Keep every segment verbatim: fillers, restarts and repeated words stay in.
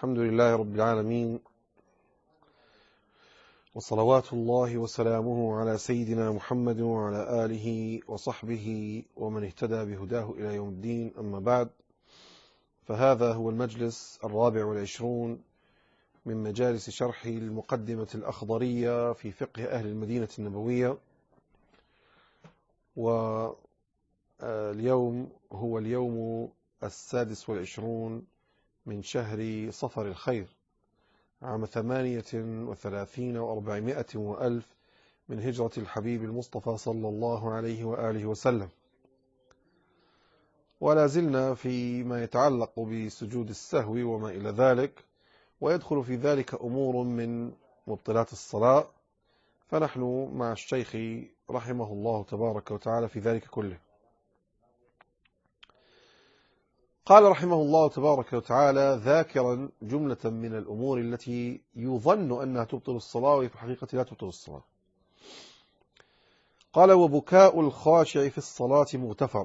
الحمد لله رب العالمين، وصلوات الله وسلامه على سيدنا محمد وعلى آله وصحبه ومن اهتدى بهداه إلى يوم الدين. أما بعد، فهذا هو المجلس الرابع والعشرون من مجالس شرح المقدمة الأخضرية في فقه أهل المدينة النبوية، واليوم هو اليوم السادس والعشرون من شهر صفر الخير، عام ثمانية وثلاثين وأربعمائة وألف من هجرة الحبيب المصطفى صلى الله عليه وآله وسلم. ولا زلنا فيما يتعلق بسجود السهو وما إلى ذلك، ويدخل في ذلك أمور من مبطلات الصلاة، فنحن مع الشيخ رحمه الله تبارك وتعالى في ذلك كله. قال رحمه الله تبارك وتعالى ذاكرا جملة من الأمور التي يظن أنها تبطل الصلاة وفي الحقيقة لا تبطل الصلاة. قال: وبكاء الخاشع في الصلاة مغتفر،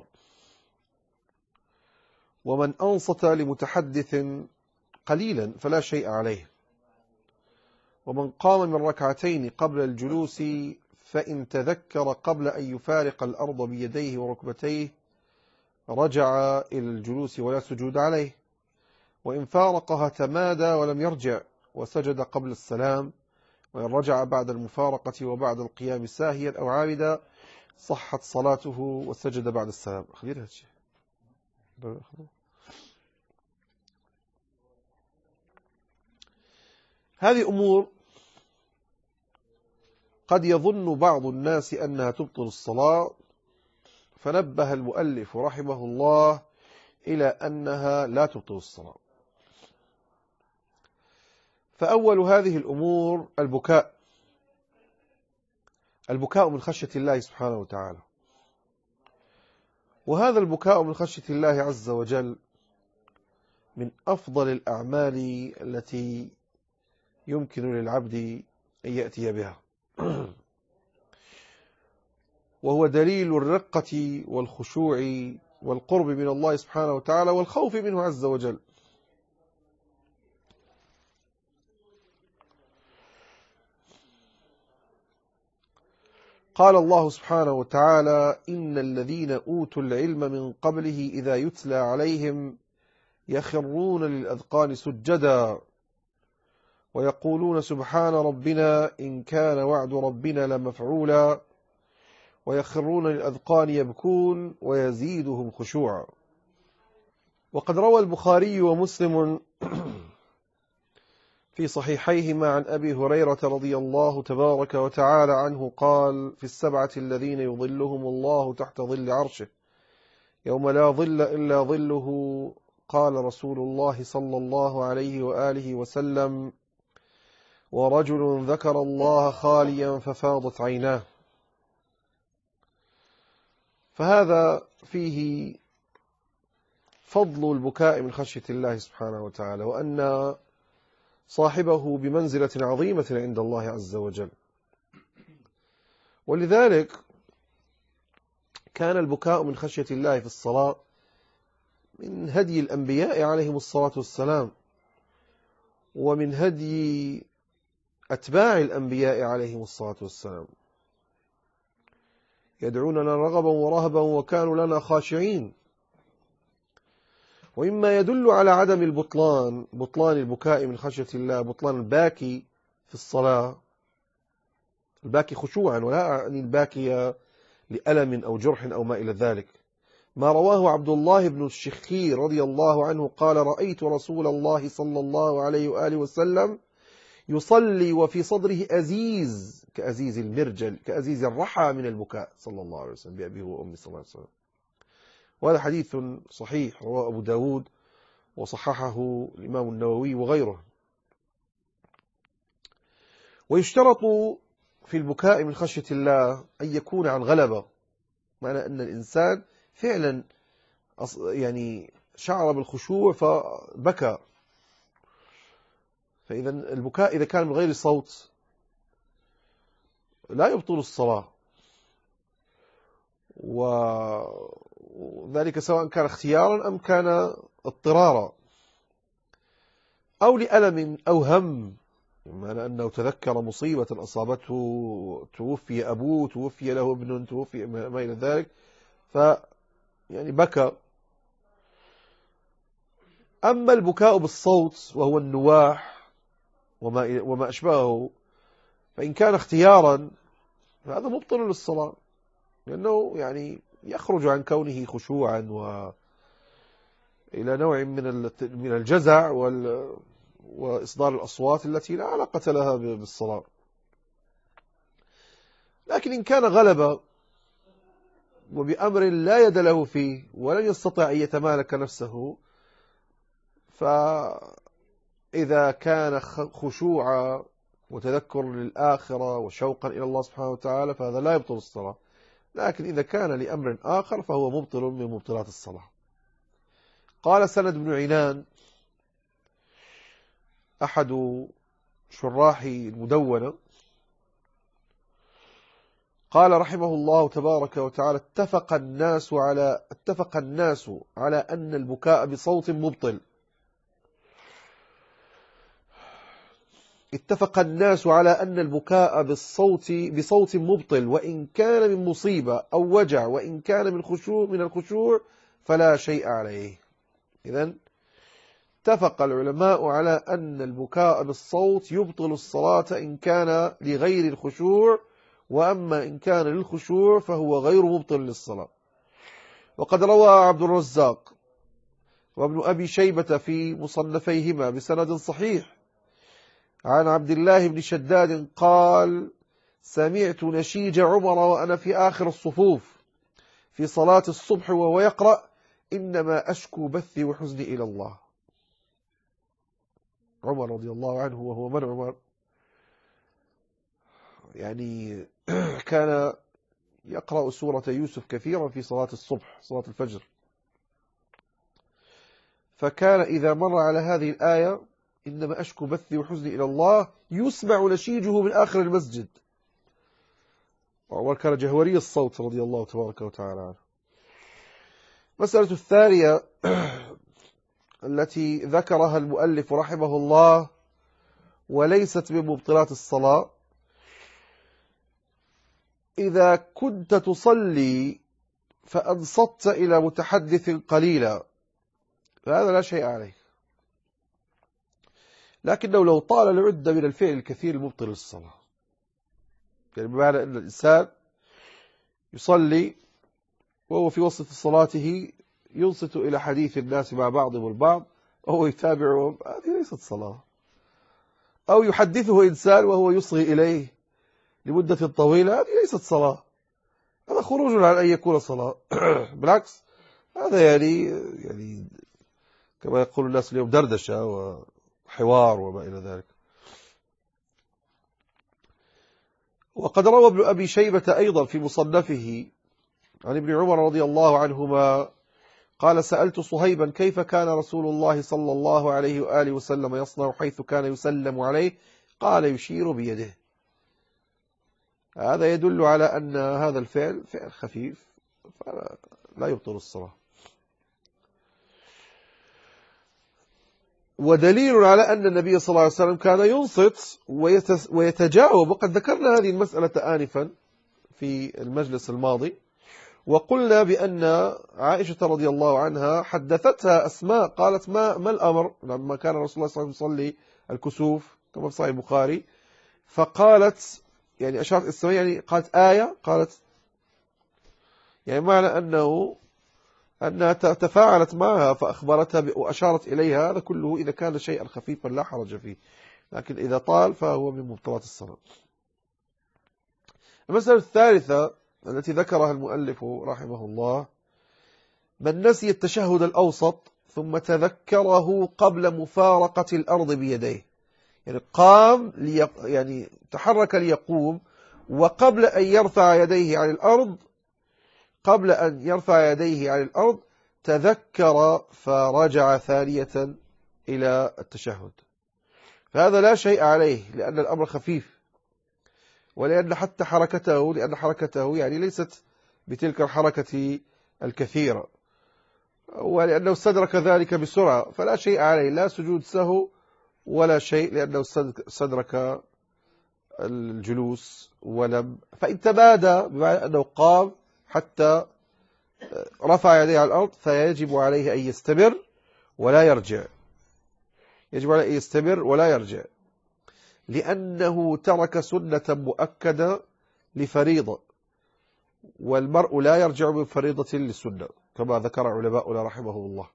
ومن أنصت لمتحدث قليلا فلا شيء عليه، ومن قام من ركعتين قبل الجلوس فإن تذكر قبل أن يفارق الأرض بيديه وركبتيه رجع إلى الجلوس ولا سجود عليه، وإن فارقها تمادى ولم يرجع وسجد قبل السلام، وإن رجع بعد المفارقة وبعد القيام ساهيا أو عامدا صحت صلاته وسجد بعد السلام. خلينا هالشيء. هذه أمور قد يظن بعض الناس أنها تبطل الصلاة، فنبه المؤلف رحمه الله إلى أنها لا تبطل الصلاة. فأول هذه الأمور البكاء البكاء من خشية الله سبحانه وتعالى، وهذا البكاء من خشية الله عز وجل من أفضل الأعمال التي يمكن للعبد أن يأتي بها، وهو دليل الرقة والخشوع والقرب من الله سبحانه وتعالى والخوف منه عز وجل. قال الله سبحانه وتعالى: إن الذين أوتوا العلم من قبله إذا يتلى عليهم يخرون للأذقان سجدا ويقولون سبحان ربنا إن كان وعد ربنا لمفعولا ويخرون للأذقان يبكون ويزيدهم خشوعا. وقد روى البخاري ومسلم في صحيحيهما عن أبي هريرة رضي الله تبارك وتعالى عنه قال: في السبعة الذين يظلهم الله تحت ظل عرشه يوم لا ظل إلا ظله، قال رسول الله صلى الله عليه وآله وسلم: ورجل ذكر الله خاليا ففاضت عيناه. فهذا فيه فضل البكاء من خشية الله سبحانه وتعالى، وأن صاحبه بمنزلة عظيمة عند الله عز وجل. ولذلك كان البكاء من خشية الله في الصلاة من هدي الأنبياء عليهم الصلاة والسلام، ومن هدي أتباع الأنبياء عليهم الصلاة والسلام، يدعوننا رغبا ورهبا وكانوا لنا خاشعين. ومما يدل على عدم البطلان بطلان البكاء من خشية الله بطلان الباكي في الصلاة، الباكي خشوعا، ولا أعني الباكي لألم أو جرح أو ما إلى ذلك، ما رواه عبد الله بن الشخير رضي الله عنه قال: رأيت رسول الله صلى الله عليه وآله وسلم يصلي وفي صدره أزيز كأزيز المرجل كأزيز الرحى من البكاء صلى الله عليه وسلم بأبيه وأمي صلى الله عليه وسلم. وهذا حديث صحيح رواه أبو داود وصححه الإمام النووي وغيره. ويشترط في البكاء من خشية الله أن يكون عن غلبة، معنى أن الإنسان فعلا يعني شعر بالخشوع فبكى. فإذا البكاء إذا كان من غير صوت لا يبطل الصلاة، وذلك سواء كان اختيارا أم كان اضطرارا. أو لألم أو هم، بمعنى أنه تذكر مصيبة أصابته، توفي أبوه، توفي له ابن، توفي ما إلى ذلك، ف يعني بكى. أما البكاء بالصوت وهو النواح وما وما أشبهه، فإن كان اختيارا فهذا مبطل للصلاة، لأنه يعني يخرج عن كونه خشوعا و إلى نوع من من الجزع وال وإصدار الأصوات التي لا علاقة لها بالصلاة. لكن إن كان غلب وبأمر لا يد له فيه ولن يستطيع أن يتمالك نفسه، فإذا كان خشوعا وتذكر للآخرة وشوقا إلى الله سبحانه وتعالى فهذا لا يبطل الصلاة. لكن إذا كان لأمر آخر فهو مبطل من مبطلات الصلاة. قال سند بن عنان أحد شراح المدونة، قال رحمه الله تبارك وتعالى: اتفق الناس على اتفق الناس على أن البكاء بصوت مبطل. اتفق الناس على أن البكاء بالصوت بصوت مبطل، وإن كان من مصيبة أو وجع، وإن كان من خشوع من الخشوع فلا شيء عليه. إذن اتفق العلماء على أن البكاء بالصوت يبطل الصلاة إن كان لغير الخشوع، وأما إن كان للخشوع فهو غير مبطل للصلاة. وقد روى عبد الرزاق وابن أبي شيبة في مصنفيهما بسند صحيح عن عبد الله بن شداد قال: سمعت نشيج عمر وأنا في آخر الصفوف في صلاة الصبح وهو يقرأ: إنما أشكو بثي وحزني إلى الله. عمر رضي الله عنه، وهو من عمر؟ يعني كان يقرأ سورة يوسف كثيرا في صلاة الصبح، صلاة الفجر، فكان إذا مر على هذه الآية إنما أشكو بثي وحزني إلى الله يسمع نشيجه من آخر المسجد. وعمر كان جهوري الصوت رضي الله تبارك وتعالى عنه. مسألة الثانية التي ذكرها المؤلف رحمه الله وليست من مبطلات الصلاة: إذا كنت تصلي فأنصت إلى متحدث قليلا فهذا لا شيء عليه، لكنه لو طال العدة من الفعل الكثير المبطل للصلاة. يعني بمعنى أن الإنسان يصلي وهو في وسط صلاته ينصت إلى حديث الناس مع بعضهم البعض وهو يتابعهم، هذه ليست صلاة. أو يحدثه إنسان وهو يصغي إليه لمدة طويلة، هذه ليست صلاة. هذا خروج عن أن يكون صلاة. بالعكس، هذا يعني يعني كما يقول الناس اليوم دردشة وحوار وما إلى ذلك. وقد روى ابن أبي شيبة أيضا في مصنفه عن ابن عمر رضي الله عنهما قال: سألت صهيبا كيف كان رسول الله صلى الله عليه وآله وسلم يصنع حيث كان يسلم عليه؟ قال: يشير بيده. هذا يدل على أن هذا الفعل فعل خفيف فلا يبطل الصلاة. ودليل على أن النبي صلى الله عليه وسلم كان ينصت ويتجاوب، وقد ذكرنا هذه المسألة آنفا في المجلس الماضي، وقلنا بأن عائشة رضي الله عنها حدثتها أسماء قالت: ما ما الأمر لما كان رسول الله صلى الله عليه وسلم يصلي الكسوف كما في صحيح البخاري؟ فقالت يعني أشارت السماء، يعني قالت آية، قالت يعني معنى أنه أنها تفاعلت معها فأخبرتها وأشارت إليها. هذا كله إذا كان شيئا خفيفا لا حرج فيه، لكن إذا طال فهو من مبطلات الصلاة. المسألة الثالثة التي ذكرها المؤلف رحمه الله: من نسي التشهد الأوسط ثم تذكره قبل مفارقة الأرض بيديه. يعني قام ليق... يعني تحرك ليقوم، وقبل أن يرفع يديه عن الأرض قبل أن يرفع يديه عن الأرض تذكر فرجع ثانية إلى التشهد، فهذا لا شيء عليه لأن الأمر خفيف، ولأن حتى حركته لأن حركته يعني ليست بتلك الحركة الكثيرة، ولأنه استدرك ذلك بسرعة فلا شيء عليه، لا سجود سهو ولا شيء لأنه استدرك الجلوس ولم، فإن تمادى بمعنى أنه قام حتى رفع يديه على الأرض فيجب عليه أن يستمر ولا يرجع، يجب عليه أن يستمر ولا يرجع، لأنه ترك سنة مؤكدة لفريضة، والمرء لا يرجع من فريضة للسنة كما ذكر علماؤنا رحمه الله.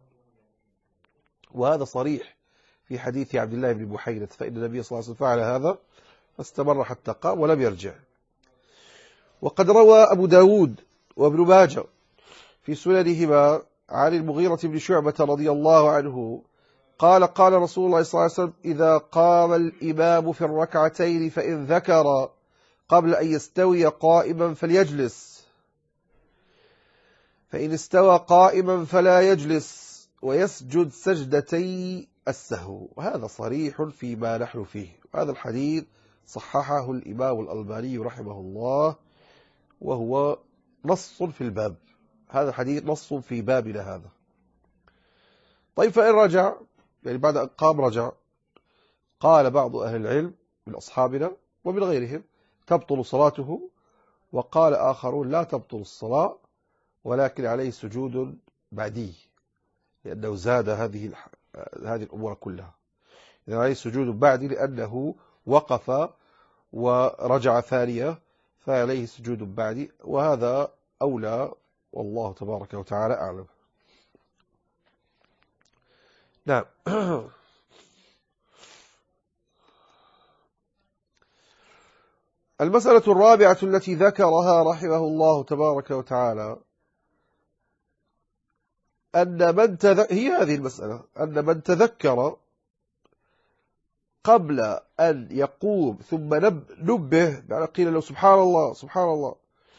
وهذا صريح في حديث عبد الله بن بحيرة، فإن النبي صلى الله عليه وسلم فعل هذا فاستمر حتى قام ولم يرجع. وقد روى أبو داود وابن ماجه في سننهما عن المغيرة بن شعبة رضي الله عنه قال قال رسول الله صلى الله عليه وسلم: إذا قام الإمام في الركعتين فإن ذكر قبل أن يستوي قائما فليجلس، فإن استوى قائما فلا يجلس، ويسجد سجدتي السهو. وهذا صريح فيما نحن فيه. هذا الحديث صححه الإمام الألباني رحمه الله، وهو نص في الباب. هذا الحديث نص في بابنا هذا. طيب فإن رجع، يعني بعد أن قام رجع، قال بعض أهل العلم من أصحابنا ومن غيرهم تبطل صلاته، وقال آخرون لا تبطل الصلاة ولكن عليه سجود بعدي، لأنه زاد هذه هذه الأمور كلها. يعني عليه سجود بعدي لأنه وقف ورجع ثانية، فعليه سجود بعدي، وهذا أولى والله تبارك وتعالى أعلم. نعم. المسألة الرابعة التي ذكرها رحمه الله تبارك وتعالى أن من تذ... هي هذه المسألة، أن من تذكر قبل أن يقوم ثم نبه، يعني قيل له سبحان الله سبحان الله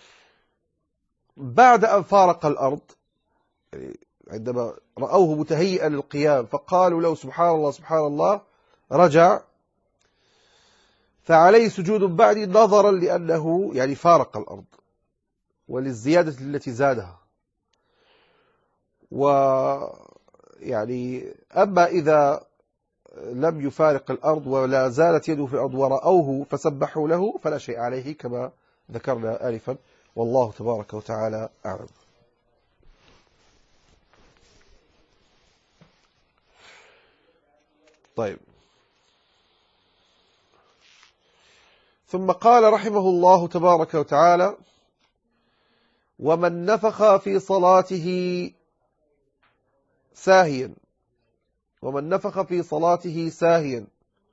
بعد أن فارق الأرض، يعني عندما رأوه متهيئا للقيام فقالوا له سبحان الله سبحان الله، رجع، فعليه سجود بعد نظرا لأنه يعني فارق الأرض وللزيادة التي زادها. ويعني أما إذا لم يفارق الأرض ولا زالت يده في الأرض ورأوه فسبحوا له فلا شيء عليه كما ذكرنا آلفا، والله تبارك وتعالى أعلم. طيب، ثم قال رحمه الله تبارك وتعالى: ومن نفخ في صلاته ساهيا ومن نفخ في صلاته ساهيا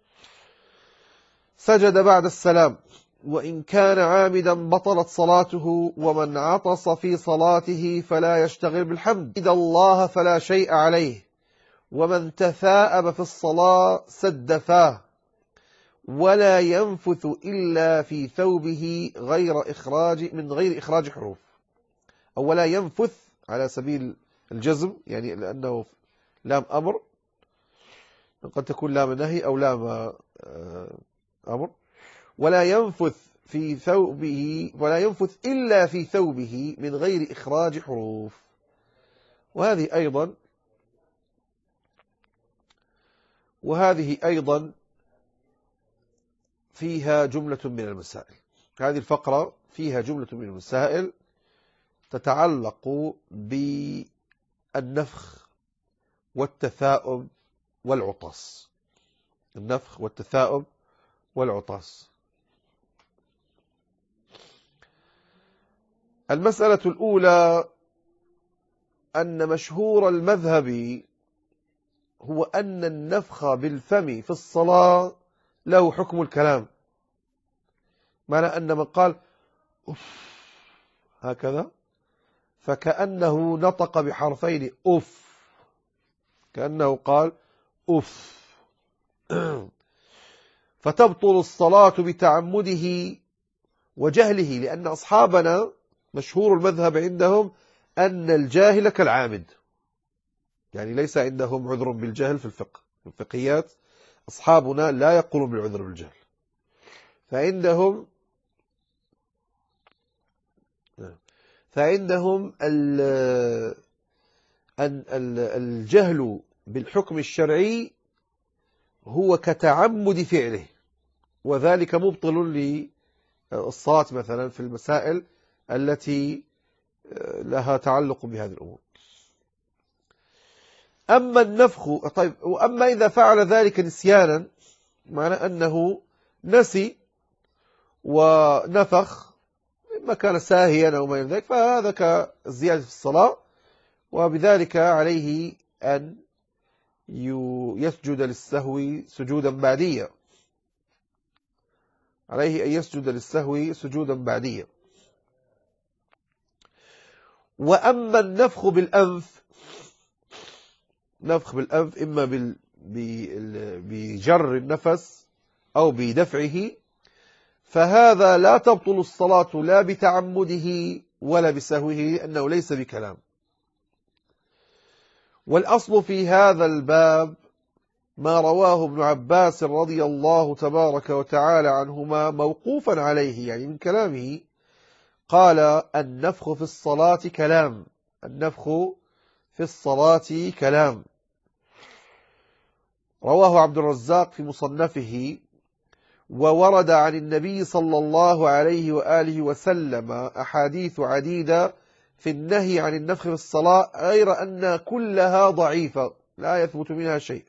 سجد بعد السلام، وإن كان عامدا بطلت صلاته. ومن عطس في صلاته فلا يشتغل بالحمد إذا الله فلا شيء عليه. ومن تثاءب في الصلاة سد فاه، ولا ينفث إلا في ثوبه غير إخراج من غير إخراج حروف، أو ولا ينفث على سبيل الجزم، يعني لأنه لام أمر، قد تكون لام نهي أو لام أمر. ولا ينفث في ثوبه ولا ينفث إلا في ثوبه من غير إخراج حروف. وهذه أيضا وهذه أيضا فيها جملة من المسائل. هذه الفقرة فيها جملة من المسائل تتعلق بالنفخ والتثاؤب والعطاس. النفخ والتثاؤب والعطاس. المسألة الأولى أن مشهور المذهب هو أن النفخ بالفم في الصلاة له حكم الكلام، معنى أن من قال أف هكذا فكأنه نطق بحرفين أف، كأنه قال أف. فتبطل الصلاة بتعمده وجهله، لأن أصحابنا مشهور المذهب عندهم أن الجاهل كالعامد، يعني ليس عندهم عذر بالجهل في الفقه، في الفقهيات أصحابنا لا يقولون بالعذر بالجهل، فعندهم فعندهم الجهل بالحكم الشرعي هو كتعمد فعله، وذلك مبطل للصلاة مثلا في المسائل التي لها تعلق بهذه الأمور. أما النفخ، طيب، وأما إذا فعل ذلك نسيانا، معنى أنه نسي ونفخ، إما كان ساهيا أو ما إلى ذلك، فهذا كزيادة في الصلاة، وبذلك عليه أن يسجد للسهو سجودا بعديا، عليه أن يسجد للسهو سجودا بعديا. وأما النفخ بالأنف، نفخ بالأنف إما بجر النفس أو بدفعه، فهذا لا تبطل الصلاة لا بتعمده ولا بسهوه، لأنه ليس بكلام. والأصل في هذا الباب ما رواه ابن عباس رضي الله تبارك وتعالى عنهما موقوفا عليه، يعني من كلامه، قال: النفخ في الصلاة كلام، النفخ في الصلاة كلام. رواه عبد الرزاق في مصنفه. وورد عن النبي صلى الله عليه وآله وسلم أحاديث عديدة في النهي عن النفخ في الصلاة، غير أن كلها ضعيفة لا يثبت منها شيء.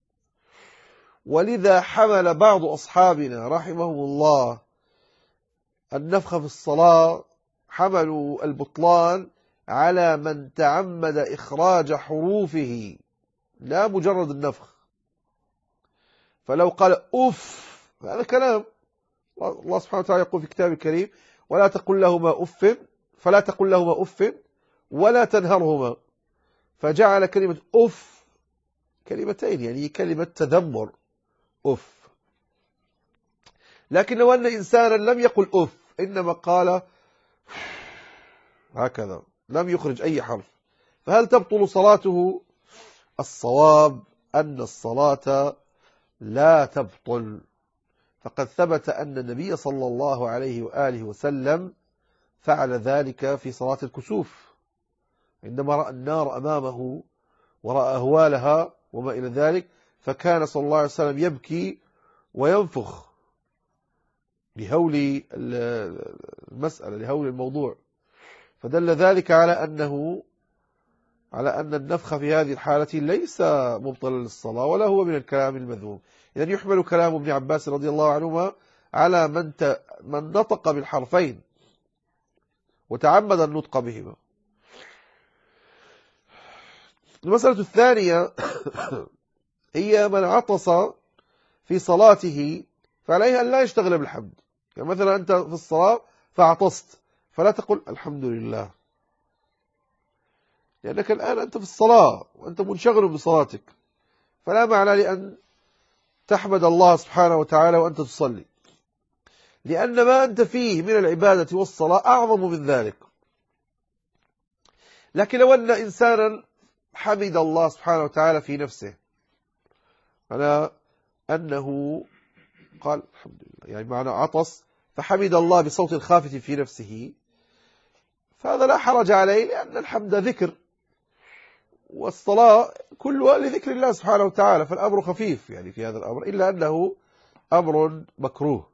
ولذا حمل بعض أصحابنا رحمهم الله النفخ في الصلاة، حملوا البطلان على من تعمد إخراج حروفه لا مجرد النفخ. فلو قال أف، هذا كلام، الله سبحانه وتعالى يقول في كتابه الكريم: ولا تقل لهما أف، فلا تقل لهما أف ولا تنهرهما، فجعل كلمة أف كلمتين، يعني كلمة تذمر، أف. لكن لو أن إنسانا لم يقل أف، إنما قال هكذا، لم يخرج أي حرف، فهل تبطل صلاته؟ الصواب أن الصلاة لا تبطل، فقد ثبت أن النبي صلى الله عليه وآله وسلم فعل ذلك في صلاة الكسوف، عندما رأى النار أمامه ورأى أهوالها وما إلى ذلك، فكان صلى الله عليه وسلم يبكي وينفخ لهول المسألة، لهول الموضوع. فدل ذلك على أنه على أن النفخ في هذه الحالة ليس مبطلا للصلاة ولا هو من الكلام المذموم. إذن يحمل كلام ابن عباس رضي الله عنهما على من من نطق بالحرفين وتعمد النطق بهما. المسألة الثانية هي من عطس في صلاته، فعليه أن لا يشتغل بالحمد. يعني مثلا أنت في الصلاة فعطست، فلا تقل الحمد لله، لأنك الآن أنت في الصلاة وأنت منشغل بصلاتك، فلا معنى لأن تحمد الله سبحانه وتعالى وأنت تصلي، لأن ما أنت فيه من العبادة والصلاة أعظم من ذلك. لكن لو أن إنسانا حمد الله سبحانه وتعالى في نفسه، على أنه قال الحمد لله، يعني معنى عطس فحمد الله بصوت خافت في نفسه، فهذا لا حرج عليه، لأن الحمد ذكر والصلاة كلها لذكر الله سبحانه وتعالى، فالأمر خفيف يعني في هذا الأمر، إلا أنه أمر مكروه.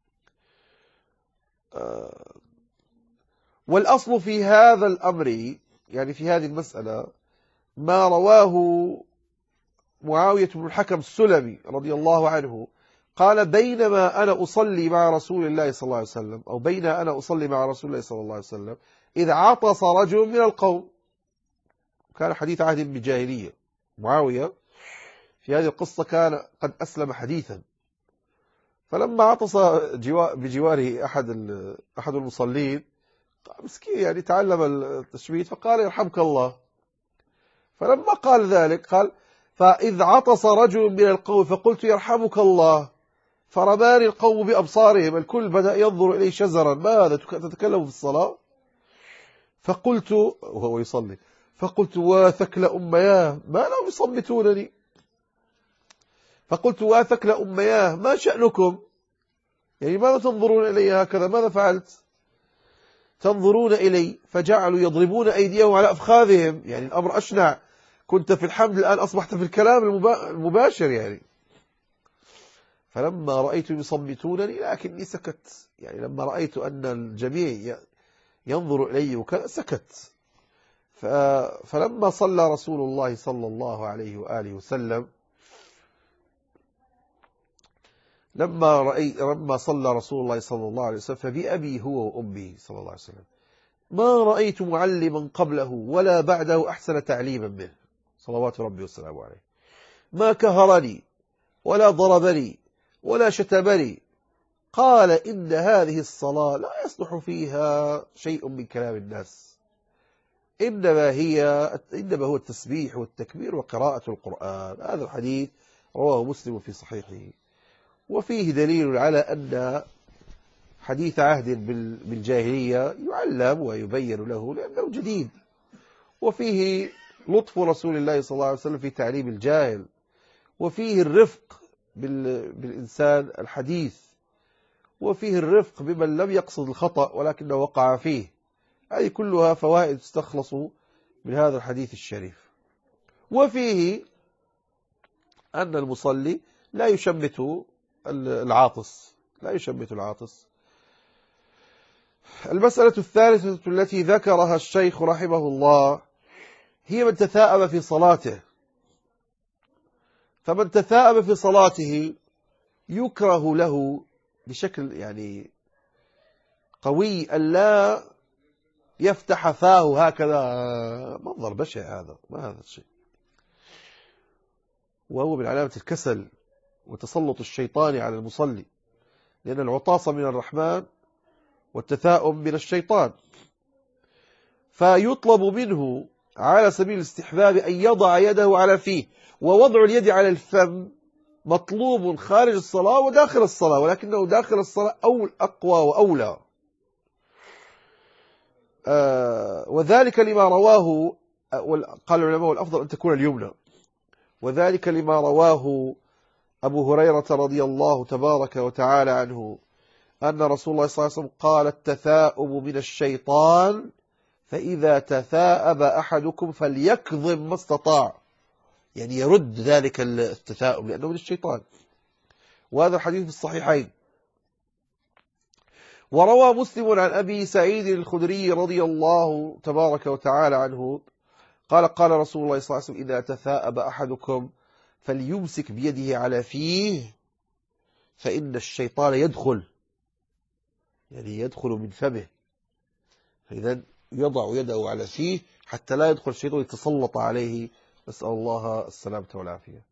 والأصل في هذا الأمر، يعني في هذه المسألة، ما رواه معاوية بن الحكم السلمي رضي الله عنه، قال: بينما أنا أصلي مع رسول الله صلى الله عليه وسلم، أو بين أنا أصلي مع رسول الله صلى الله عليه وسلم، إذ عطس رجل من القوم. كان حديث عهد بجاهلية، معاوية في هذه القصة كان قد أسلم حديثا، فلما عطس بجواره أحد أحد المصلين، مسكين يعني تعلم التشميت، فقال: يرحمك الله. فلما قال ذلك قال: فإذ عطس رجل من القوم فقلت يرحمك الله، فرماني القوم بأبصارهم، الكل بدأ ينظر إليه شزرا: ماذا تتكلم في الصلاة؟ فقلت، وهو يصلي، فقلت: واثكل أمياه، ما لهم يصمتونني؟ فقلت: واثكل أمياه، ما شأنكم؟ يعني ماذا تنظرون إلي هكذا؟ ماذا فعلت؟ تنظرون إلي. فجعلوا يضربون أيديهم على أفخاذهم، يعني الأمر أشنع، كنت في الحمد الآن أصبحت في الكلام المباشر يعني. فلما رأيت يصمتونني لكني سكت، يعني لما رأيت أن الجميع ينظر إلي وكذا سكت. فلما صلى رسول الله صلى الله عليه وآله وسلم لما رأي لما صلى رسول الله صلى الله عليه وسلم فبأبي هو وأمي صلى الله عليه وسلم ما رأيت معلما قبله ولا بعده أحسن تعليما منه صلوات ربي والسلام عليه، ما كهرني ولا ضربني ولا شتمني. قال إن هذه الصلاة لا يصلح فيها شيء من كلام الناس، إنما هي إنما هو التسبيح والتكبير وقراءة القرآن. هذا الحديث رواه مسلم في صحيحه، وفيه دليل على أن حديث عهد بالجاهلية يعلم ويبين له لأنه جديد، وفيه لطف رسول الله صلى الله عليه وسلم في تعليم الجاهل، وفيه الرفق بالإنسان الحديث، وفيه الرفق بمن لم يقصد الخطأ ولكنه وقع فيه. هذه كلها فوائد تستخلص من هذا الحديث الشريف. وفيه أن المصلي لا يشمت العاطس، لا يشمت العاطس. المسألة الثالثة التي ذكرها الشيخ رحمه الله هي من تثاءب في صلاته. فمن تثاءب في صلاته يكره له بشكل يعني قوي أن لا يفتح فاه هكذا، منظر بشع هذا، ما هذا الشيء، وهو من علامة الكسل وتسلط الشيطان على المصلي، لأن العطاس من الرحمن والتثاؤب من الشيطان. فيطلب منه على سبيل الاستحباب أن يضع يده على فيه، ووضع اليد على الفم مطلوب خارج الصلاة وداخل الصلاة، ولكنه داخل الصلاة أو أقوى وأولى. آه وذلك لما رواه، قال العلماء الأفضل أن تكون اليمنى، وذلك لما رواه أبو هريرة رضي الله تبارك وتعالى عنه أن رسول الله صلى الله عليه وسلم قال التثاؤب من الشيطان، فإذا تثاءب أحدكم فليكظم ما استطاع، يعني يرد ذلك التثاؤب لأنه من الشيطان. وهذا الحديث في الصحيحين. وروى مسلم عن أبي سعيد الخدري رضي الله تبارك وتعالى عنه قال قال رسول الله صلى الله عليه وسلم إذا تثاءب أحدكم فليمسك بيده على فيه فإن الشيطان يدخل، يعني يدخل من فمه، فإذا يضع يده على فيه حتى لا يدخل الشيطان يتسلط عليه، نسأل الله السلامة والعافية.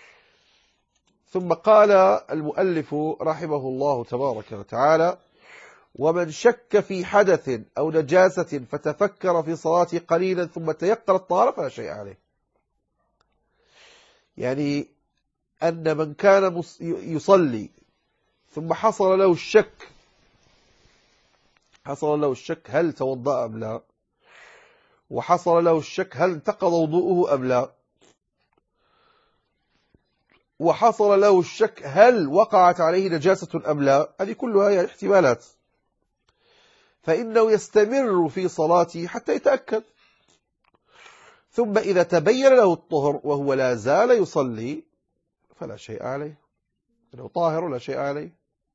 ثم قال المؤلف رحمه الله تبارك وتعالى ومن شك في حدث أو نجاسة فتفكر في صلاته قليلا ثم تيقن الطهارة فلا شيء عليه. يعني أن من كان يصلي ثم حصل له الشك حصل له الشك هل توضأ أم لا، وحصل له الشك هل انتقض وضوءه أم لا، وحصل له الشك هل وقعت عليه نجاسة أم لا، هذه كلها هي احتمالات، فإنه يستمر في صلاته حتى يتأكد. ثم إذا تبين له الطهر وهو لا زال يصلي فلا شيء عليه، إنه طاهر لا شيء عليه.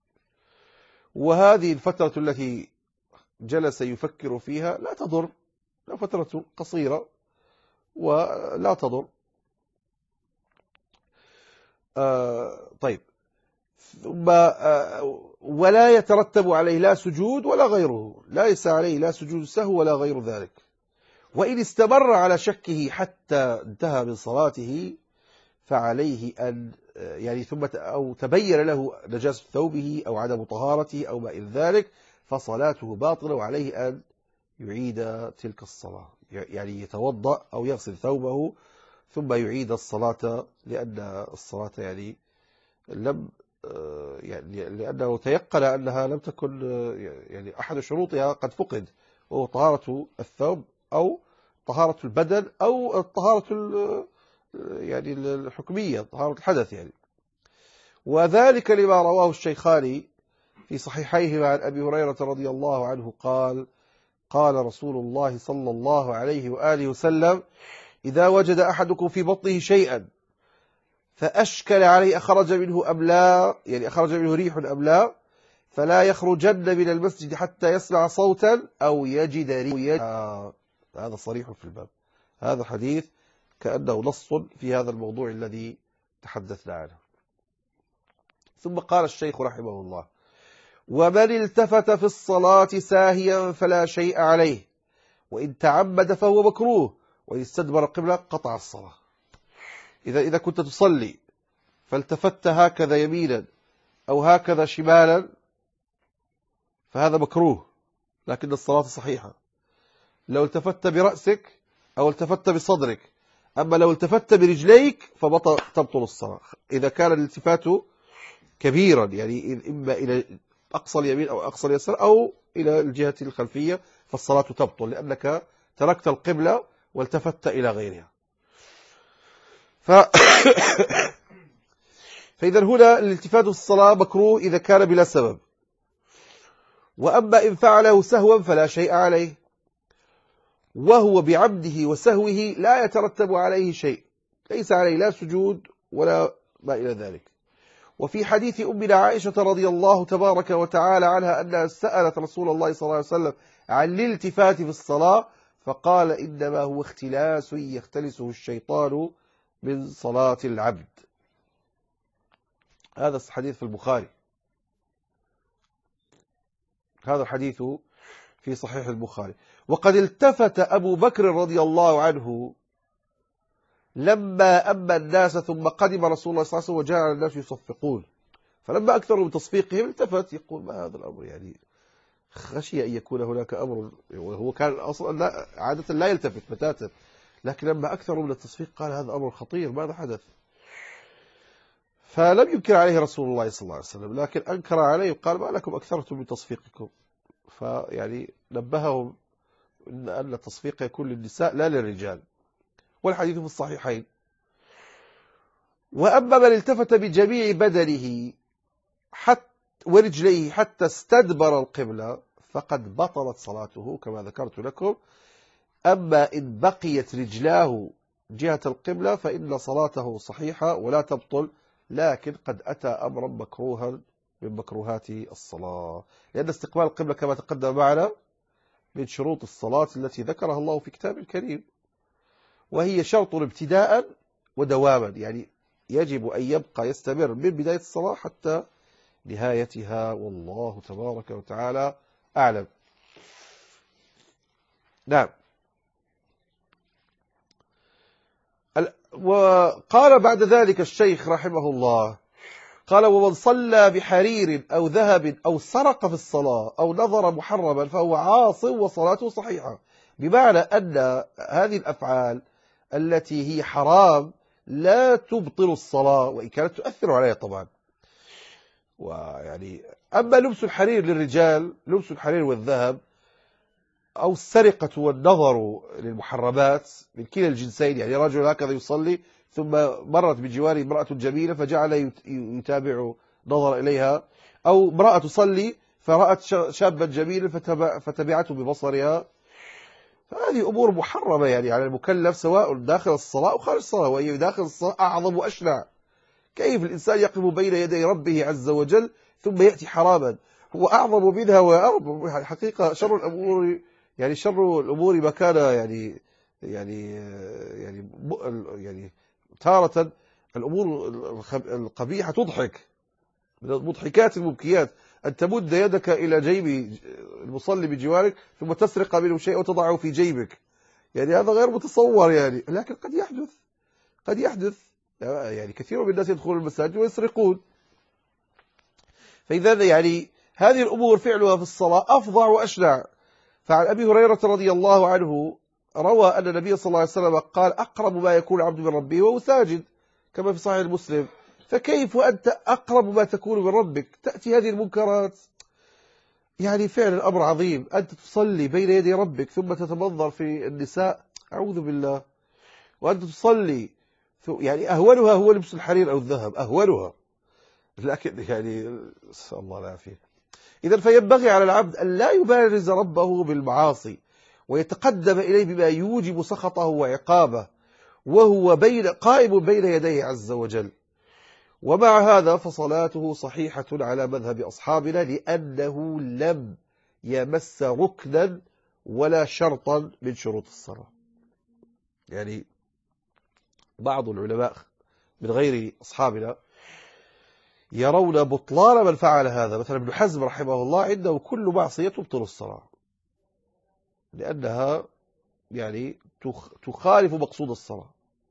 وهذه الفترة التي جلس يفكر فيها لا تضر، لا فترة قصيرة ولا تضر. آه طيب. ثم آه ولا يترتب عليه لا سجود ولا غيره، ليس عليه لا سجود سهو ولا غير ذلك. وإن استمر على شكه حتى انتهى من صلاته فعليه أن يعني ثم أو تبين له نجاسة ثوبه أو عدم طهارته أو ما إلى ذلك فصلاته باطلة، وعليه أن يعيد تلك الصلاة، يعني يتوضأ أو يغسل ثوبه ثم يعيد الصلاة، لأن الصلاة يعني لم يعني لأنه تيقن أنها لم تكن يعني أحد شروطها قد فقد، وهو طهارة الثوب أو طهارة البدن أو الطهارة يعني الحكمية، طهارة الحدث يعني. وذلك لما رواه الشيخان في صحيحيهما عن أبي هريرة رضي الله عنه قال قال رسول الله صلى الله عليه وآله وسلم إذا وجد أحدكم في بطنه شيئا فأشكل عليه أخرج منه أم لا، يعني أخرج منه ريح أم لا، فلا يخرجن من المسجد حتى يسمع صوتا أو يجد ريحا. آه هذا صريح في الباب، هذا حديث كأنه نص في هذا الموضوع الذي تحدثنا عنه. ثم قال الشيخ رحمه الله: ومن التفت في الصلاة ساهيا فلا شيء عليه، وإن تعمد فهو مكروه، وإن استدبر القبلة قطع الصلاة. إذا إذا كنت تصلي فالتفت هكذا يمينا أو هكذا شمالا فهذا مكروه، لكن الصلاة صحيحة. لو التفت برأسك أو التفت بصدرك، أما لو التفت برجليك فبطل تبطل الصلاة. إذا كان الالتفات كبيرا، يعني إما إلى أقصى اليمين أو أقصى اليسار أو إلى الجهة الخلفية، فالصلاة تبطل لأنك تركت القبلة والتفت إلى غيرها. ف... فإذا هنا الالتفات في الصلاة مكروه إذا كان بلا سبب، وأما إن فعله سهوا فلا شيء عليه، وهو بعمده وسهوه لا يترتب عليه شيء، ليس عليه لا سجود ولا ما إلى ذلك. وفي حديث أمنا عائشة رضي الله تبارك وتعالى عنها أنها سألت رسول الله صلى الله عليه وسلم عن الالتفات في الصلاة، فقال: إنما هو اختلاس يختلسه الشيطان من صلاة العبد. هذا الحديث في البخاري، هذا الحديث في صحيح البخاري. وقد التفت أبو بكر رضي الله عنه لما أما الناس ثم قدم رسول الله صلى الله عليه وسلم وجعل الناس يصفقون، فلما أكثروا من تصفيقهم التفت يقول: ما هذا الأمر؟ يعني خشي أن يكون هناك أمر، وهو كان أصلا لا عادة لا يلتفت بتاتا، لكن لما أكثروا من التصفيق قال: هذا أمر خطير، ماذا حدث؟ فلم ينكر عليه رسول الله صلى الله عليه وسلم، لكن أنكر عليه وقال: ما لكم أكثرتم من تصفيقكم؟ فيعني نبههم أن التصفيق يكون للنساء لا للرجال، والحديث في الصحيحين. وأما من التفت بجميع بدنه حتى ورجليه حتى استدبر القبلة فقد بطلت صلاته كما ذكرت لكم. أما إن بقيت رجلاه جهة القبلة فإن صلاته صحيحة ولا تبطل، لكن قد أتى أمرا مكروها من مكروهات الصلاة، لأن استقبال القبلة كما تقدم معنا من شروط الصلاة التي ذكرها الله في كتاب الكريم، وهي شرط ابتداء ودواما، يعني يجب أن يبقى يستمر من بداية الصلاة حتى نهايتها، والله تبارك وتعالى أعلم. نعم. وقال بعد ذلك الشيخ رحمه الله، قال: ومن صلى بحرير أو ذهب أو سرق في الصلاة أو نظر محرما فهو عاص وصلاته صحيحة. بمعنى أن هذه الأفعال التي هي حرام لا تبطل الصلاة، وإن كانت تؤثر عليها طبعا. ويعني أما لبس الحرير للرجال، لبس الحرير والذهب، أو السرقة والنظر للمحرمات من كلا الجنسين، يعني رجل هكذا يصلي ثم مرت بجواره امرأة جميلة فجعل يتابع نظر إليها، أو امرأة تصلي فرأت شابا جميلا فتبعته ببصرها، فهذه أمور محرمة يعني على المكلف سواء داخل الصلاة أو خارج الصلاة، وهي داخل الصلاة أعظم وأشنع. كيف الإنسان يقف بين يدي ربه عز وجل ثم يأتي حراما هو أعظم منها وأعظم؟ حقيقة شر الأمور، يعني شر الأمور ما كان يعني يعني يعني يعني تارة الأمور القبيحة تضحك، من المضحكات المبكيات أن تمد يدك إلى جيب المصلي بجوارك ثم تسرق منه شيء وتضعه في جيبك، يعني هذا غير متصور يعني، لكن قد يحدث قد يحدث يعني كثير من الناس يدخلون المساجد ويسرقون. فإذا يعني هذه الأمور فعلها في الصلاة أفظع وأشنع. فعن أبي هريرة رضي الله عنه روى أن النبي صلى الله عليه وسلم قال: أقرب ما يكون العبد من ربه وهو ساجد، كما في صحيح المسلم. فكيف وأنت أقرب ما تكون من ربك تأتي هذه المنكرات؟ يعني فعلا الأمر عظيم، أنت تصلي بين يدي ربك ثم تتمنظر في النساء، أعوذ بالله. وأنت تصلي يعني أهونها هو لبس الحرير أو الذهب، أهونها، لكن يعني نسأل الله العافية. إذن فينبغي على العبد أن لا يبارز ربه بالمعاصي ويتقدم إليه بما يوجب سخطه وعقابه وهو بين قائم بين يديه عز وجل، ومع هذا فصلاته صحيحة على مذهب أصحابنا لأنه لم يمس ركنا ولا شرطا من شروط الصلاة. يعني بعض العلماء من غير أصحابنا يرون بطلان من فعل هذا. مثلا ابن حزم رحمه الله عنده كل معصية تبطل الصلاة لأنها يعني تخالف مقصود الصلاة.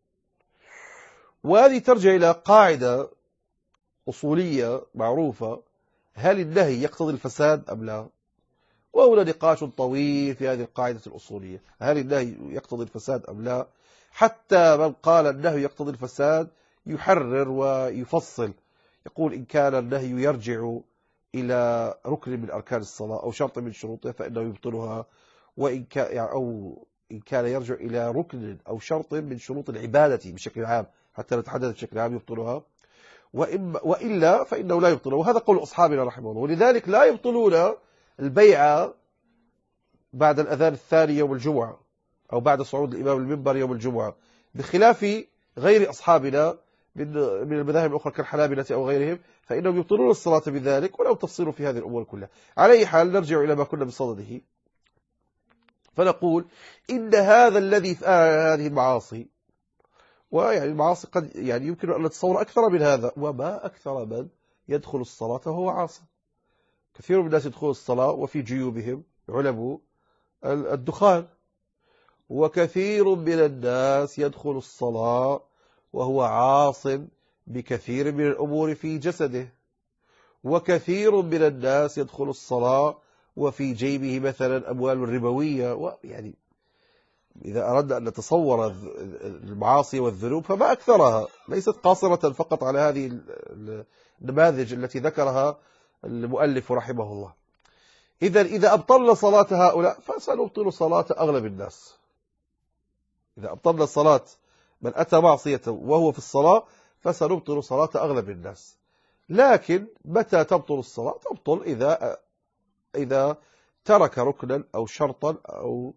وهذه ترجع إلى قاعدة أصولية معروفة: هل النهي يقتضي الفساد أم لا؟ وهنا نقاش طويل في هذه القاعدة الأصولية: هل النهي يقتضي الفساد أم لا؟ حتى من قال النهي يقتضي الفساد يحرر ويفصل، يقول إن كان النهي يرجع إلى ركن من أركان الصلاة أو شرط من شروطها فإنه يبطلها، وإن كان أو إن كان يرجع إلى ركن أو شرط من شروط العبادة بشكل عام حتى نتحدث بشكل عام يبطلها، وإلا فإنه لا يبطله. وهذا قول أصحابنا رحمه الله. ولذلك لا يبطلون البيع بعد الأذان الثاني يوم الجمعة أو بعد صعود الإمام المنبر يوم الجمعة، بخلاف غير أصحابنا من من المذاهب الأخرى كالحنابلة أو غيرهم، فإنهم يبطلون الصلاة بذلك، ولو تفصيل في هذه الأمور كلها. على أي حال نرجع إلى ما كنا بصدده، فنقول إن هذا الذي فعل هذه المعاصي، ويعني المعاصي قد يعني يمكن أن نتصور أكثر من هذا، وما أكثر من يدخل الصلاة وهو عاصي. كثير من الناس يدخلون الصلاة وفي جيوبهم علب الدخان، وكثير من الناس يدخل الصلاة وهو عاص بكثير من الأمور في جسده، وكثير من الناس يدخل الصلاة وفي جيبه مثلا أموال ربوية. ويعني إذا أردنا أن نتصور المعاصي والذنوب فما أكثرها، ليست قاصرة فقط على هذه النماذج التي ذكرها المؤلف رحمه الله. إذا إذا أبطلنا صلاة هؤلاء فسنبطل صلاة أغلب الناس. إذا أبطلنا صلاة من أتى معصية وهو في الصلاة فسنبطل صلاة أغلب الناس. لكن متى تبطل الصلاة؟ تبطل إذا إذا ترك ركنا أو شرطا أو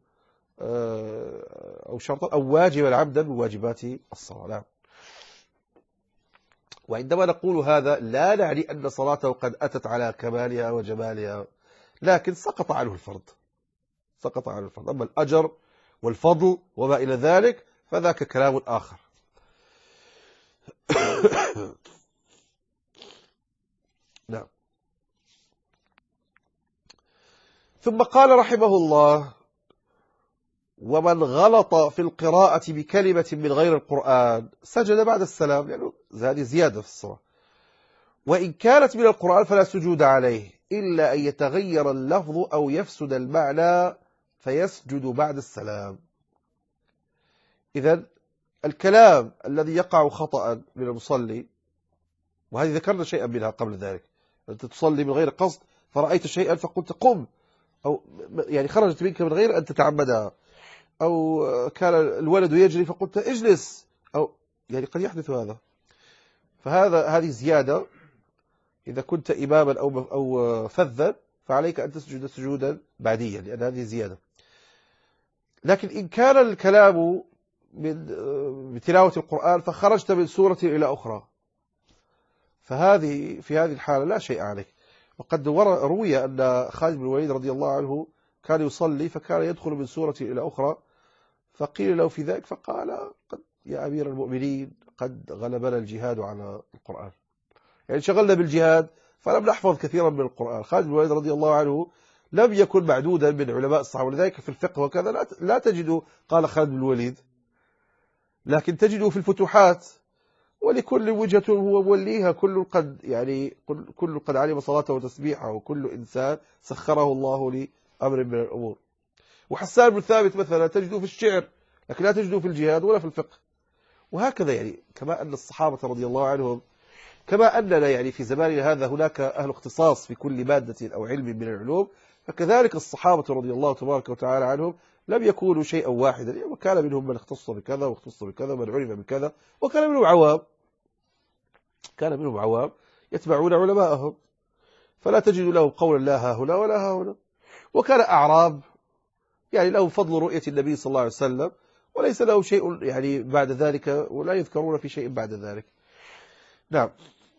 أو شرطا أو واجبا عمدا من واجبات الصلاة. نعم. وعندما نقول هذا لا نعني أن صلاته قد أتت على كمالها وجمالها، لكن سقط عنه الفرض، سقط عنه الفرض. أما الأجر والفضل وما إلى ذلك فذاك كلام آخر. نعم. ثم قال رحمه الله: ومن غلط في القراءة بكلمة من غير القرآن سجد بعد السلام، يعني هذه زيادة في الصلاة. وإن كانت من القرآن فلا سجود عليه إلا أن يتغير اللفظ أو يفسد المعنى فيسجد بعد السلام. إذن الكلام الذي يقع خطأ من المصلي، وهذه ذكرنا شيئا منها قبل ذلك، أنت تصلي من غير قصد فرأيت شيئا فقلت قم، أو يعني خرجت منك من غير أن تتعمدها، أو كان الولد يجري فقلت اجلس، أو يعني قد يحدث هذا. فهذا هذه زيادة. إذا كنت إماما أو أو فذا فعليك أن تسجد سجودا بعديا لأن هذه زيادة. لكن إن كان الكلام من بتلاوة القرآن فخرجت من سورة إلى أخرى فهذه في هذه الحالة لا شيء عليك. وقد روي أن خالد بن الوليد رضي الله عنه كان يصلي فكان يدخل من سورة إلى أخرى، فقيل له في ذلك فقال: قد يا أمير المؤمنين قد غلبنا الجهاد على القرآن، يعني شغلنا بالجهاد فلم نحفظ كثيرا من القرآن. خالد بن الوليد رضي الله عنه لم يكن معدودا من علماء الصحابة، ولذلك في الفقه وكذا لا تجد قال خالد بن الوليد، لكن تجده في الفتوحات، ولكل وجهة هو موليها، كل قد يعني كل قد علم صلاته وتسبيحه، وكل إنسان سخره الله لأمر من الأمور. وحسان بن ثابت مثلا تجده في الشعر لكن لا تجده في الجهاد ولا في الفقه. وهكذا يعني كما أن الصحابة رضي الله عنهم، كما أننا يعني في زماننا هذا هناك أهل اختصاص في كل مادة أو علم من العلوم، فكذلك الصحابة رضي الله تبارك وتعالى عنهم لم يكونوا شيئا واحدا، يعني وكان منهم من اختص بكذا واختص بكذا ومن علم بكذا، وكان منهم عوام، كان منهم عوام يتبعون علماءهم، فلا تجد لهم قولا لا ها هنا ولا ها هنا. وكان أعراب يعني لهم فضل رؤية النبي صلى الله عليه وسلم، وليس له شيء يعني بعد ذلك، ولا يذكرون في شيء بعد ذلك. نعم.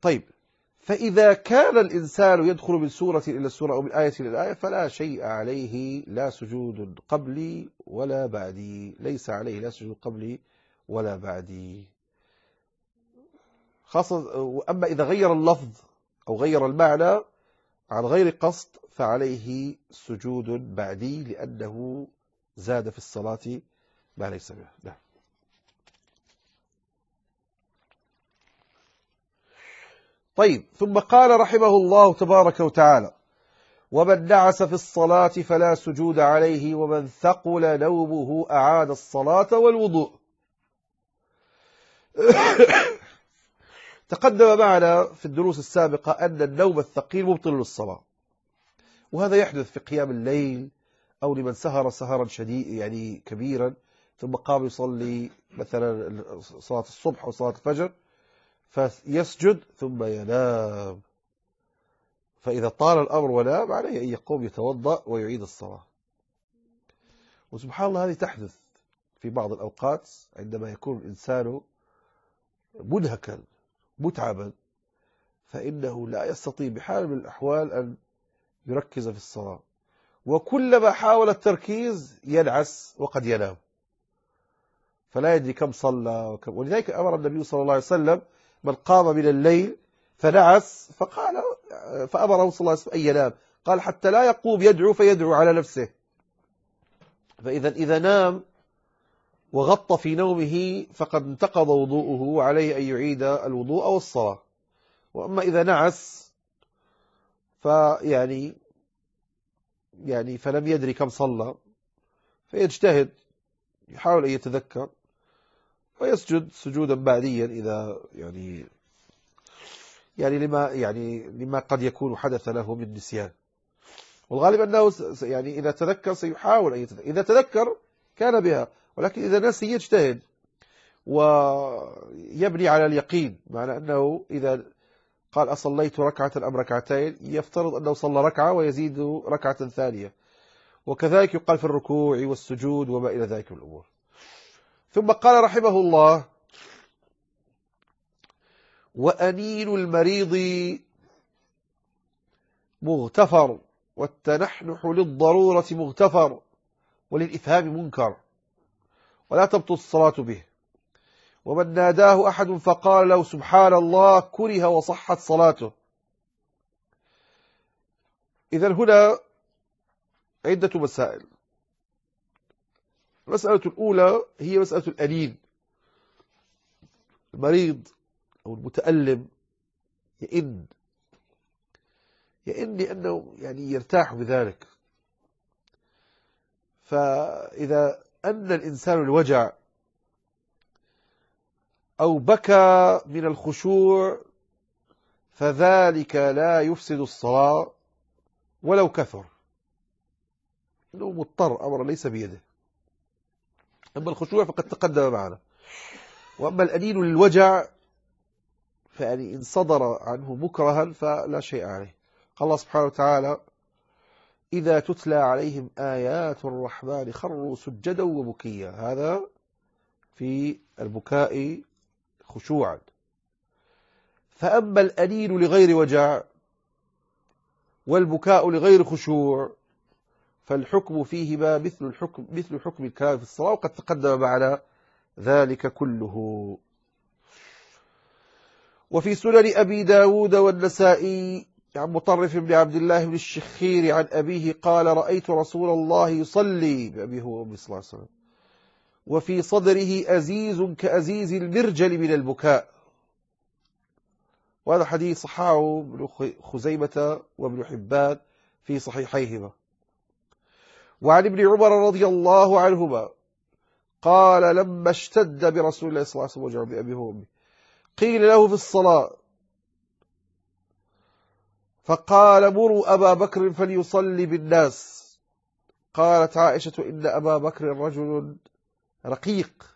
طيب، فإذا كان الإنسان يدخل من سورة إلى سورة أو من آية إلى آية فلا شيء عليه، لا سجود قبلي ولا بعدي، ليس عليه لا سجود قبلي ولا بعدي خاصة. أما إذا غير اللفظ أو غير المعنى عن غير قصد فعليه سجود بعدي، لأنه زاد في الصلاة ما ليس به. نعم. طيب، ثم قال رحمه الله تبارك وتعالى: ومن نعس في الصلاة فلا سجود عليه، ومن ثقل نومه أعاد الصلاة والوضوء. تقدم معنا في الدروس السابقة أن النوم الثقيل مبطل للصلاة، وهذا يحدث في قيام الليل أو لمن سهر سهرا شديد يعني كبيرا ثم قام يصلي مثلا صلاة الصبح أو صلاة الفجر فيسجد ثم ينام، فإذا طال الأمر ونام عليه أن يقوم يتوضأ ويعيد الصلاة. وسبحان الله هذه تحدث في بعض الأوقات عندما يكون الإنسان منهكا متعبا، فإنه لا يستطيع بحال من الأحوال أن يركز في الصلاة، وكلما حاول التركيز ينعس وقد ينام فلا يدري كم صلى وكم. ولذلك أمر النبي صلى الله عليه وسلم من قام من الليل فنعس فقال فأمره صلى الله عليه وسلم أن ينام، قال حتى لا يقوم يدعو فيدعو على نفسه. فإذا إذا نام وغط في نومه فقد انتقض وضوءه وعليه أن يعيد الوضوء والصلاة. وأما إذا نعس فيعني يعني فلم يدري كم صلى فيجتهد يحاول أن يتذكر ويسجد سجودا بعديا إذا يعني يعني لما يعني لما قد يكون حدث له من نسيان. والغالب أنه يعني إذا تذكر سيحاول أن يتذكر، إذا تذكر كان بها، ولكن إذا نسي يجتهد ويبني على اليقين، معنى أنه إذا قال أصليت ركعة أم ركعتين يفترض أنه صلى ركعة ويزيد ركعة ثانية، وكذلك يقال في الركوع والسجود وما إلى ذلك من الأمور. ثم قال رحمه الله: وأنين المريض مغتفر، والتنحنح للضرورة مغتفر، وللإفهام منكر، ولا تبطل الصلاة به. ومن ناداه أحد فقال له سبحان الله كره وصحت صلاته. إذن هنا عدة مسائل. المسألة الأولى هي مسألة الأنين. المريض أو المتألم يئن يئن لأنه يعني يرتاح بذلك. فإذا أن الإنسان الوجع أو بكى من الخشوع فذلك لا يفسد الصلاة ولو كثر، إنه مضطر، أمر ليس بيده. أما الخشوع فقد تقدم معنا. وأما الأنين للوجع فيعني إن صدر عنه مكرها فلا شيء عليه. قال الله سبحانه وتعالى: إذا تتلى عليهم آيات الرحمن خروا سجدا وبكيا. هذا في البكاء خشوعا. فأما الأنين لغير وجع والبكاء لغير خشوع فالحكم فيهما مثل الحكم مثل حكم الكلام في الصلاة، وقد تقدم معنا ذلك كله. وفي سنن أبي داود والنسائي عن مطرف بن عبد الله بن الشخير عن أبيه قال: رأيت رسول الله يصلي بأبيه وأمي صلى الله عليه وسلم وفي صدره أزيز كأزيز المرجل من البكاء. وهذا حديث صححه ابن خزيمة وابن حبان في صحيحيهما. وعن ابن عمر رضي الله عنهما قال: لما اشتد برسول الله صلى الله عليه وسلم وجعه بأبيه وأمي قيل له في الصلاة فقال: مروا أبا بكر فليصلي بالناس. قالت عائشة: إن أبا بكر رجل رقيق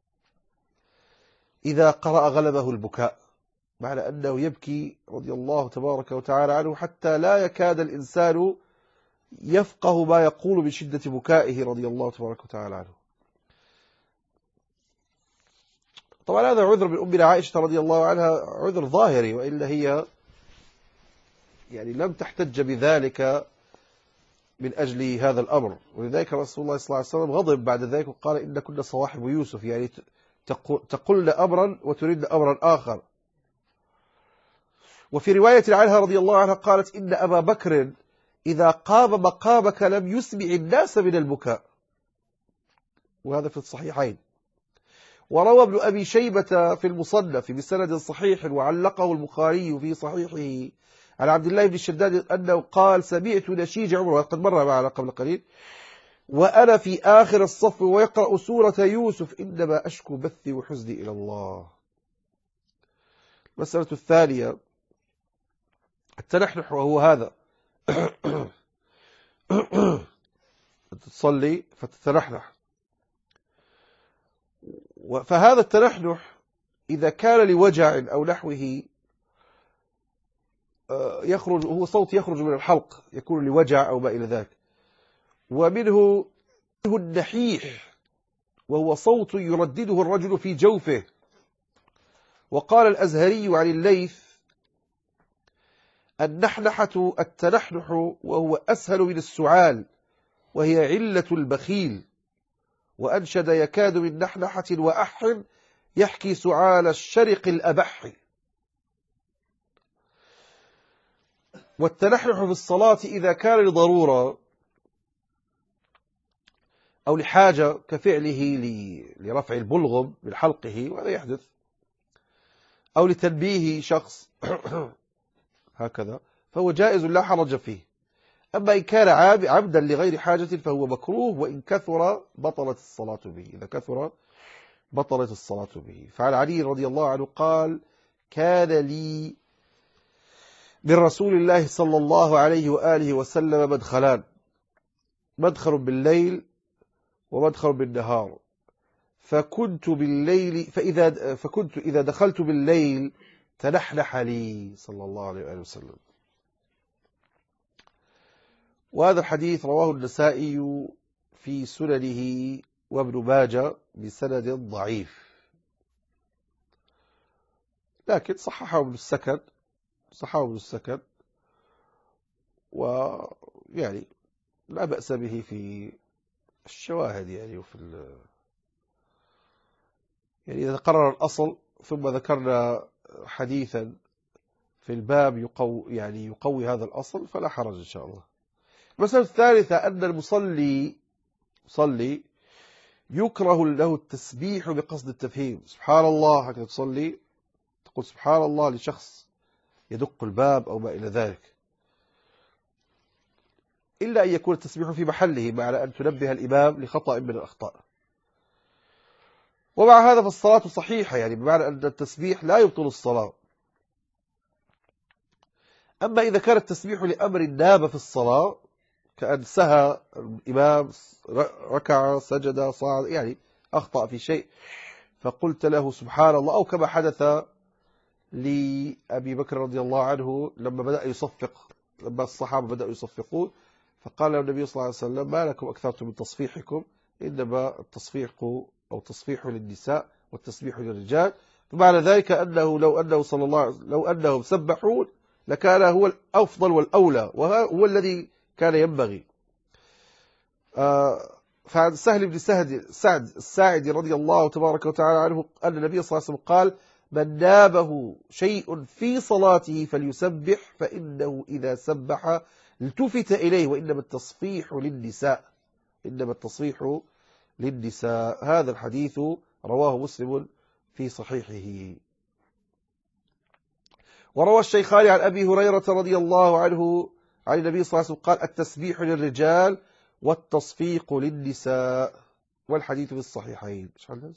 إذا قرأ غلبه البكاء، معنى أنه يبكي رضي الله تبارك وتعالى عنه حتى لا يكاد الإنسان يفقه ما يقول من شدة بكائه رضي الله تبارك وتعالى عنه. طبعا هذا عذر من أمنا عائشة رضي الله عنها، عذر ظاهري، وإلا هي يعني لم تحتج بذلك من أجل هذا الأمر. ولذلك رسول الله صلى الله عليه وسلم غضب بعد ذلك وقال إن كنا صواحب يوسف، يعني تقولن أمرا وتريدن أمرا آخر. وفي رواية عنها رضي الله عنها قالت إن أبا بكر إذا قام مقامك لم يسمع الناس من البكاء، وهذا في الصحيحين. وروى ابن أبي شيبة في المصنف بسند صحيح وعلقه البخاري في صحيحه عن عبد الله بن الشداد أنه قال سمعت نشيج عمر، قد مر معنا قبل قليل، وأنا في آخر الصف ويقرأ سورة يوسف إنما أشكو بثي وحزني إلى الله. المسألة الثانية التنحنح، وهو هذا تصلي فتتنحنح، فهذا التنحنح إذا كان لوجع أو نحوه يخرج، هو صوت يخرج من الحلق يكون لوجع أو ما إلى ذلك. ومنه النحيح، وهو صوت يردده الرجل في جوفه. وقال الأزهري عن الليث النحنحة التنحنح وهو أسهل من السعال، وهي علة البخيل. وأنشد يكاد من نحنحة وأح يحكي سعال الشرق الأبح. والتنحنح في الصلاة إذا كان لضرورة أو لحاجة كفعله لرفع البلغم من حلقه، وهذا يحدث، أو لتنبيه شخص هكذا، فهو جائز لا حرج فيه. أما إن كان عمدا لغير حاجة فهو مكروه، وإن كثر بطلت الصلاة به، إذا كثر بطلت الصلاة به. فعن علي رضي الله عنه قال كان لي من رسول الله صلى الله عليه وآله وسلم مدخلان، مدخل بالليل ومدخل بالنهار، فكنت بالليل فإذا فكنت إذا دخلت بالليل تنحنح لي صلى الله عليه وآله وسلم. وهذا الحديث رواه النسائي في سننه وابن ماجه بسند ضعيف، لكن صححه ابن السكن صححه ابن السكن ويعني لا بأس به في الشواهد، يعني وفي ال... يعني إذا قرر الأصل ثم ذكرنا حديثا في الباب يقوي يعني يقوي هذا الأصل فلا حرج إن شاء الله. المسألة الثالثة أن المصلي صلي يكره له التسبيح بقصد التفهيم. سبحان الله هكذا تصلي تقول سبحان الله لشخص يدق الباب أو ما إلى ذلك، إلا أن يكون التسبيح في محله، معنى أن تنبه الإمام لخطأ من الأخطاء. ومع هذا فالصلاة صحيحة، يعني بمعنى أن التسبيح لا يبطل الصلاة. أما إذا كان التسبيح لأمر ناب في الصلاة كأن سهى الإمام ركع سجد صعد، يعني أخطأ في شيء فقلت له سبحان الله، أو كما حدث لأبي بكر رضي الله عنه لما بدأ يصفق، لما الصحابة بدأوا يصفقون فقال له النبي صلى الله عليه وسلم ما لكم أكثرتم من تصفيحكم، إنما التصفيح أو تصفيح للنساء والتسبيح للرجال. فمعنى ذلك أنه لو أنه صلى الله عليه وسلم لو أنهم سبحون لكان هو الأفضل والأولى، وهو الذي كان ينبغي. آه فعن سهل بن سعد الساعدي رضي الله تبارك وتعالى عنه أن النبي صلى الله عليه وسلم قال من نابه شيء في صلاته فليسبح، فإنه إذا سبح التفت إليه، وإنما التصفيح للنساء إنما التصفيح للنساء. هذا الحديث رواه مسلم في صحيحه. وروى الشيخان عن أبي هريرة رضي الله عنه عن النبي صلى الله عليه وسلم قال التسبيح للرجال والتصفيق للنساء، والحديث في الصحيحين.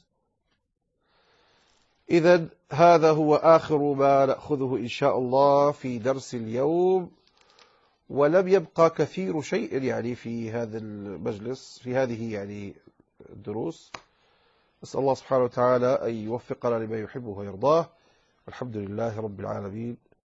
إذن هذا هو آخر ما نأخذه إن شاء الله في درس اليوم، ولم يبقى كثير شيء يعني في هذا المجلس في هذه يعني الدروس. أسأل الله سبحانه وتعالى أن يوفقنا لما يحبه ويرضاه، والحمد لله رب العالمين.